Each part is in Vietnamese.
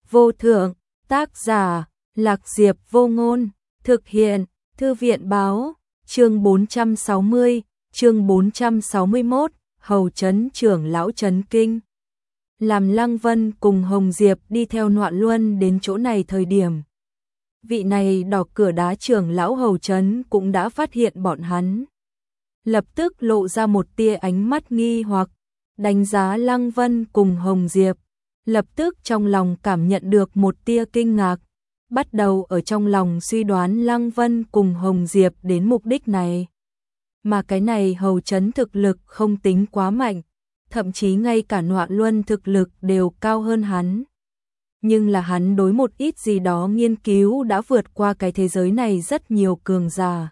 vô thượng, tác giả, Lạc Diệp Vô Ngôn, thực hiện, Thư viện báo, chương 460, chương 461, Hầu Chấn trưởng lão chấn kinh. Làm Lăng Vân cùng Hồng Diệp đi theo Noạn Luân đến chỗ này thời điểm. Vị này đỏ cửa đá trưởng lão Hầu Chấn cũng đã phát hiện bọn hắn. Lập tức lộ ra một tia ánh mắt nghi hoặc, đánh giá Lăng Vân cùng Hồng Diệp. Lập tức trong lòng cảm nhận được một tia kinh ngạc, bắt đầu ở trong lòng suy đoán Lăng Vân cùng Hồng Diệp đến mục đích này. Mà cái này Hầu Chấn thực lực không tính quá mạnh, thậm chí ngay cả Noạn Luân thực lực đều cao hơn hắn. Nhưng là hắn đối một ít gì đó nghiên cứu đã vượt qua cái thế giới này rất nhiều cường giả.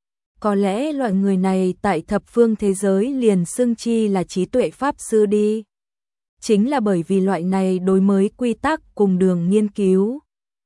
Có lẽ loại người này tại thập phương thế giới liền xưng chi là trí tuệ pháp sư đi. Chính là bởi vì loại này đối mới quy tắc cùng đường nghiên cứu,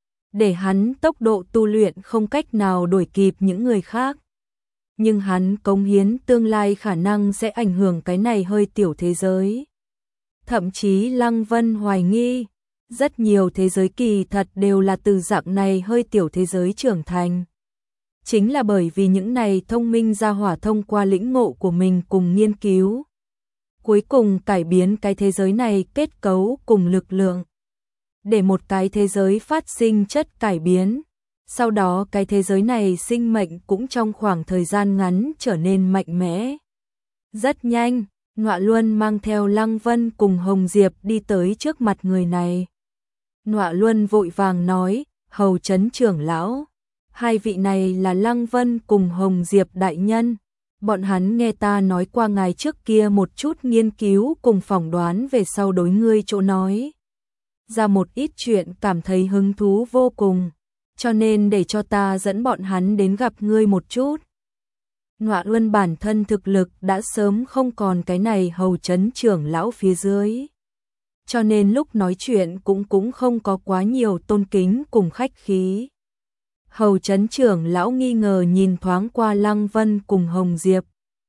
để hắn tốc độ tu luyện không cách nào đuổi kịp những người khác. Nhưng hắn cống hiến tương lai khả năng sẽ ảnh hưởng cái này hơi tiểu thế giới. Thậm chí Lăng Vân hoài nghi, rất nhiều thế giới kỳ thật đều là từ dạng này hơi tiểu thế giới trưởng thành. Chính là bởi vì những này thông minh gia hỏa thông qua lĩnh ngộ của mình cùng nghiên cứu, cuối cùng cải biến cái thế giới này kết cấu cùng lực lượng, để một cái thế giới phát sinh chất cải biến. Sau đó cái thế giới này sinh mệnh cũng trong khoảng thời gian ngắn trở nên mạnh mẽ. Rất nhanh, Noạn Luân mang theo Lăng Vân cùng Hồng Diệp đi tới trước mặt người này. Noạn Luân vội vàng nói, Hầu Chấn trưởng lão, hai vị này là Lăng Vân cùng Hồng Diệp đại nhân. Bọn hắn nghe ta nói qua ngài trước kia một chút nghiên cứu cùng phỏng đoán về sau đối ngươi chỗ nói ra một ít chuyện cảm thấy hứng thú vô cùng, cho nên để cho ta dẫn bọn hắn đến gặp ngươi một chút. Noạn Luân bản thân thực lực đã sớm không còn cái này Hầu Chấn trưởng lão phía dưới, cho nên lúc nói chuyện cũng không có quá nhiều tôn kính cùng khách khí. Hầu Chấn trưởng lão nghi ngờ nhìn thoáng qua Lăng Vân cùng Hồng Diệp,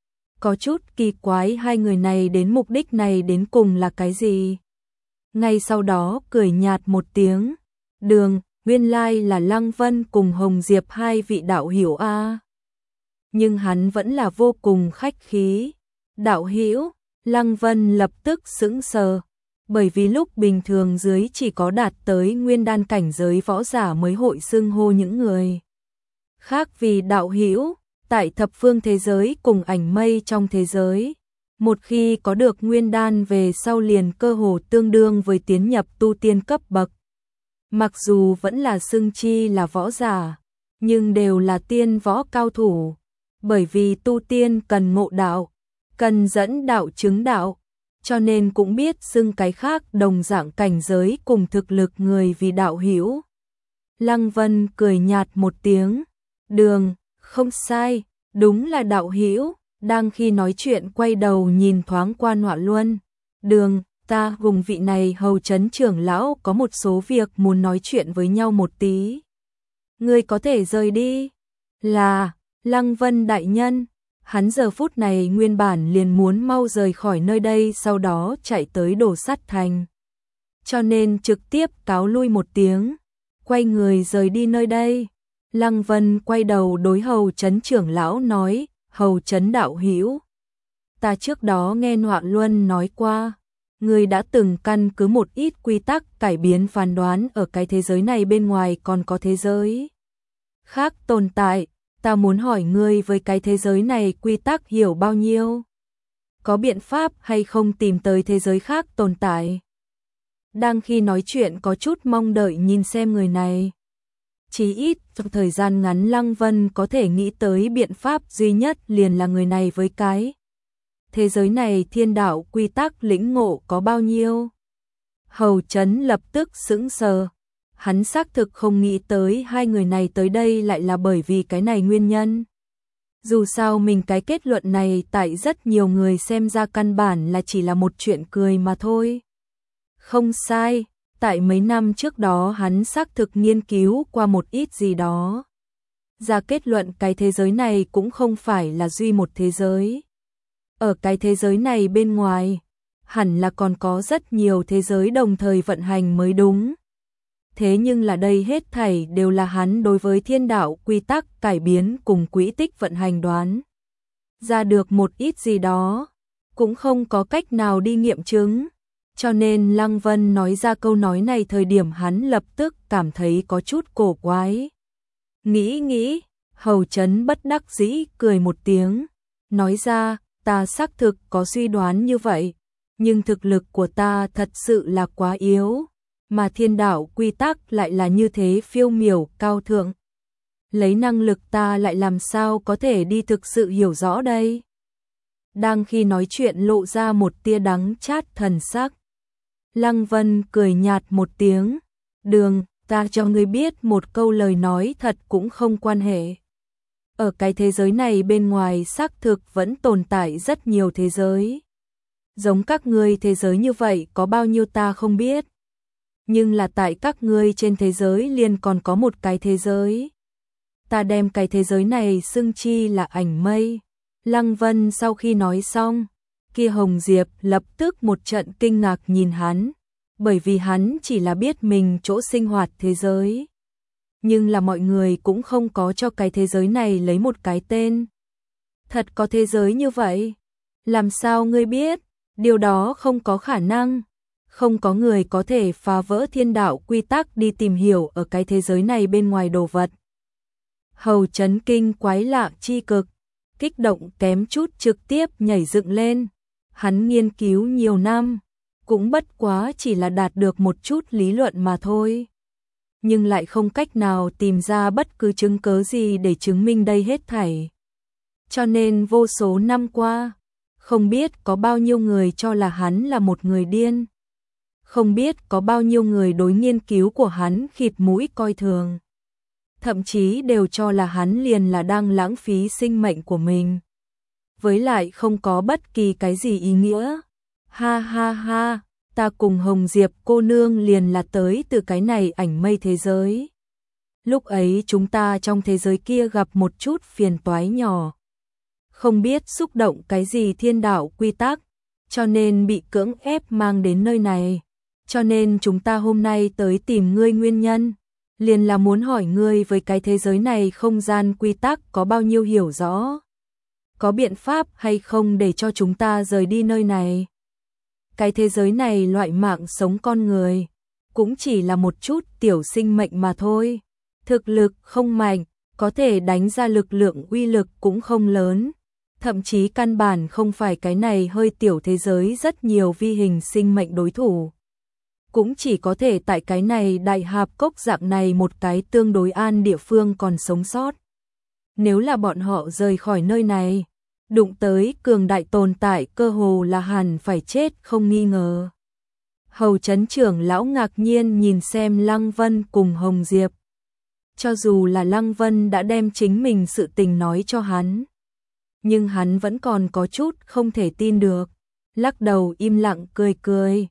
có chút kỳ quái hai người này đến mục đích này đến cùng là cái gì. Ngay sau đó cười nhạt một tiếng, đường, nguyên lai là Lăng Vân cùng Hồng Diệp hai vị đạo hữu a. Nhưng hắn vẫn là vô cùng khách khí. Đạo hữu, Lăng Vân lập tức sững sờ, bởi vì lúc bình thường dưới chỉ có đạt tới nguyên đan cảnh giới võ giả mới hội xưng hô những người khác vì đạo hữu. Tại thập phương thế giới cùng ảnh mây trong thế giới, một khi có được nguyên đan về sau liền cơ hồ tương đương với tiến nhập tu tiên cấp bậc. Mặc dù vẫn là xưng chi là võ giả, nhưng đều là tiên võ cao thủ, bởi vì tu tiên cần ngộ đạo, cần dẫn đạo chứng đạo, cho nên cũng biết xưng cái khác đồng dạng cảnh giới cùng thực lực người vì đạo hữu. Lăng Vân cười nhạt một tiếng, đường, không sai, đúng là đạo hữu. Đang khi nói chuyện quay đầu nhìn thoáng qua Noạn Luân, đường, ta cùng vị này Hầu Chấn trưởng lão có một số việc muốn nói chuyện với nhau một tí. Ngươi có thể rời đi. Là, Lăng Vân đại nhân. Hắn giờ phút này nguyên bản liền muốn mau rời khỏi nơi đây, sau đó chạy tới Đồ Sắt Thành, cho nên trực tiếp cáo lui một tiếng, quay người rời đi nơi đây. Lăng Vân quay đầu đối Hầu Chấn trưởng lão nói, Hầu Chấn đạo hữu, ta trước đó nghe Noạn Luân nói qua, ngươi đã từng căn cứ một ít quy tắc cải biến phán đoán ở cái thế giới này bên ngoài còn có thế giới khác tồn tại. Ta muốn hỏi ngươi với cái thế giới này quy tắc hiểu bao nhiêu? Có biện pháp hay không tìm tới thế giới khác tồn tại? Đang khi nói chuyện có chút mong đợi nhìn xem người này. Chí ít trong thời gian ngắn Lăng Vân có thể nghĩ tới biện pháp duy nhất liền là người này với cái thế giới này thiên đạo quy tắc lĩnh ngộ có bao nhiêu. Hầu Chấn lập tức sững sờ, hắn xác thực không nghĩ tới hai người này tới đây lại là bởi vì cái này nguyên nhân. Dù sao mình cái kết luận này tại rất nhiều người xem ra căn bản là chỉ là một chuyện cười mà thôi. Không sai. Tại mấy năm trước đó hắn xác thực nghiên cứu qua một ít gì đó, ra kết luận cái thế giới này cũng không phải là duy một thế giới. Ở cái thế giới này bên ngoài, hẳn là còn có rất nhiều thế giới đồng thời vận hành mới đúng. Thế nhưng là đây hết thảy đều là hắn đối với thiên đạo quy tắc cải biến cùng quỹ tích vận hành đoán ra được một ít gì đó, cũng không có cách nào đi nghiệm chứng. Cho nên Lăng Vân nói ra câu nói này thời điểm hắn lập tức cảm thấy có chút cổ quái. Nghĩ, Hầu Chấn bất đắc dĩ cười một tiếng, nói ra, ta xác thực có suy đoán như vậy, nhưng thực lực của ta thật sự là quá yếu, mà thiên đạo quy tắc lại là như thế phiêu miểu cao thượng. Lấy năng lực ta lại làm sao có thể đi thực sự hiểu rõ đây? Đang khi nói chuyện lộ ra một tia đắng chát thần sắc. Lăng Vân cười nhạt một tiếng, Đường, ta cho ngươi biết một câu lời nói thật cũng không quan hệ. Ở cái thế giới này bên ngoài xác thực vẫn tồn tại rất nhiều thế giới. Giống các ngươi thế giới như vậy có bao nhiêu ta không biết. Nhưng là tại các ngươi trên thế giới liền còn có một cái thế giới. Ta đem cái thế giới này xưng chi là ảnh mây. Lăng Vân sau khi nói xong, kia Hồng Diệp lập tức một trận kinh ngạc nhìn hắn, bởi vì hắn chỉ là biết mình chỗ sinh hoạt thế giới. Nhưng là mọi người cũng không có cho cái thế giới này lấy một cái tên. Thật có thế giới như vậy? Làm sao ngươi biết? Điều đó không có khả năng. Không có người có thể phá vỡ thiên đạo quy tắc đi tìm hiểu ở cái thế giới này bên ngoài đồ vật. Hầu chấn kinh quái lạ chi cực, kích động kém chút trực tiếp nhảy dựng lên. Hắn nghiên cứu nhiều năm, cũng bất quá chỉ là đạt được một chút lý luận mà thôi. Nhưng lại không cách nào tìm ra bất cứ chứng cớ gì để chứng minh đây hết thảy. Cho nên vô số năm qua, không biết có bao nhiêu người cho là hắn là một người điên. Không biết có bao nhiêu người đối nghiên cứu của hắn khịt mũi coi thường. Thậm chí đều cho là hắn liền là đang lãng phí sinh mệnh của mình. Với lại không có bất kỳ cái gì ý nghĩa. Ha ha ha, ta cùng Hồng Diệp cô nương liền là tới từ cái này ảnh mây thế giới. Lúc ấy chúng ta trong thế giới kia gặp một chút phiền toái nhỏ. Không biết xúc động cái gì thiên đạo quy tắc, cho nên bị cưỡng ép mang đến nơi này. Cho nên chúng ta hôm nay tới tìm ngươi nguyên nhân, liền là muốn hỏi ngươi với cái thế giới này không gian quy tắc có bao nhiêu hiểu rõ. Có biện pháp hay không để cho chúng ta rời đi nơi này? Cái thế giới này loại mạng sống con người, cũng chỉ là một chút tiểu sinh mệnh mà thôi. Thực lực không mạnh, có thể đánh ra lực lượng uy lực cũng không lớn. Thậm chí căn bản không phải cái này hơi tiểu thế giới rất nhiều vi hình sinh mệnh đối thủ. Cũng chỉ có thể tại cái này đại hạp cốc dạng này một cái tương đối an địa phương còn sống sót. Nếu là bọn họ rời khỏi nơi này, đụng tới cường đại tồn tại cơ hồ là hẳn phải chết không nghi ngờ. Hầu chấn trưởng lão ngạc nhiên nhìn xem Lăng Vân cùng Hồng Diệp. Cho dù là Lăng Vân đã đem chính mình sự tình nói cho hắn, nhưng hắn vẫn còn có chút không thể tin được. Lắc đầu im lặng cười cười.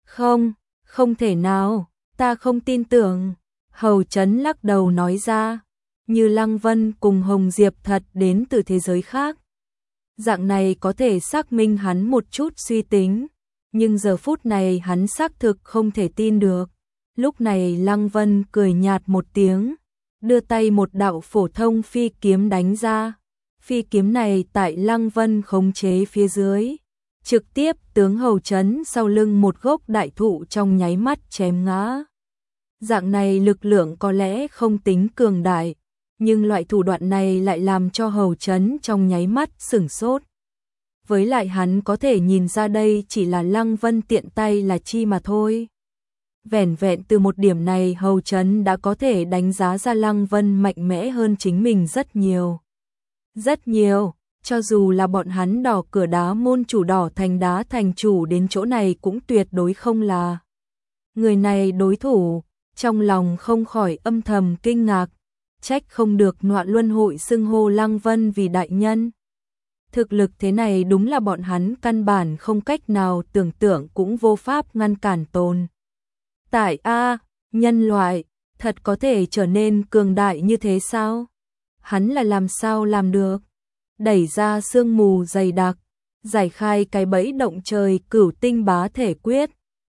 Không thể nào, ta không tin tưởng. Hầu chấn lắc đầu nói ra, như Lăng Vân cùng Hồng Diệp thật đến từ thế giới khác. Dạng này có thể xác minh hắn một chút suy tính, nhưng giờ phút này hắn xác thực không thể tin được. Lúc này Lăng Vân cười nhạt một tiếng, đưa tay một đạo phổ thông phi kiếm đánh ra. Phi kiếm này tại Lăng Vân khống chế phía dưới, trực tiếp tướng Hầu chấn sau lưng một gốc đại thụ trong nháy mắt chém ngã. Dạng này lực lượng có lẽ không tính cường đại, nhưng loại thủ đoạn này lại làm cho Hầu chấn trong nháy mắt sửng sốt. Với lại hắn có thể nhìn ra đây chỉ là Lăng Vân tiện tay là chi mà thôi. Vẻn vẹn từ một điểm này Hầu chấn đã có thể đánh giá ra Lăng Vân mạnh mẽ hơn chính mình rất nhiều. Rất nhiều, cho dù là bọn hắn đỏ cửa đá môn chủ đỏ thành đá thành chủ đến chỗ này cũng tuyệt đối không là người này đối thủ. Trong lòng không khỏi âm thầm kinh ngạc, trách không được Nọa Luân hội xưng hô Lăng Vân vì đại nhân. Thực lực thế này đúng là bọn hắn căn bản không cách nào tưởng tượng cũng vô pháp ngăn cản tồn. Tại nhân loại, thật có thể trở nên cường đại như thế sao? Hắn là làm sao làm được? Đẩy ra sương mù dày đặc, giải khai cái bẫy động trời cửu tinh bá thể quyết.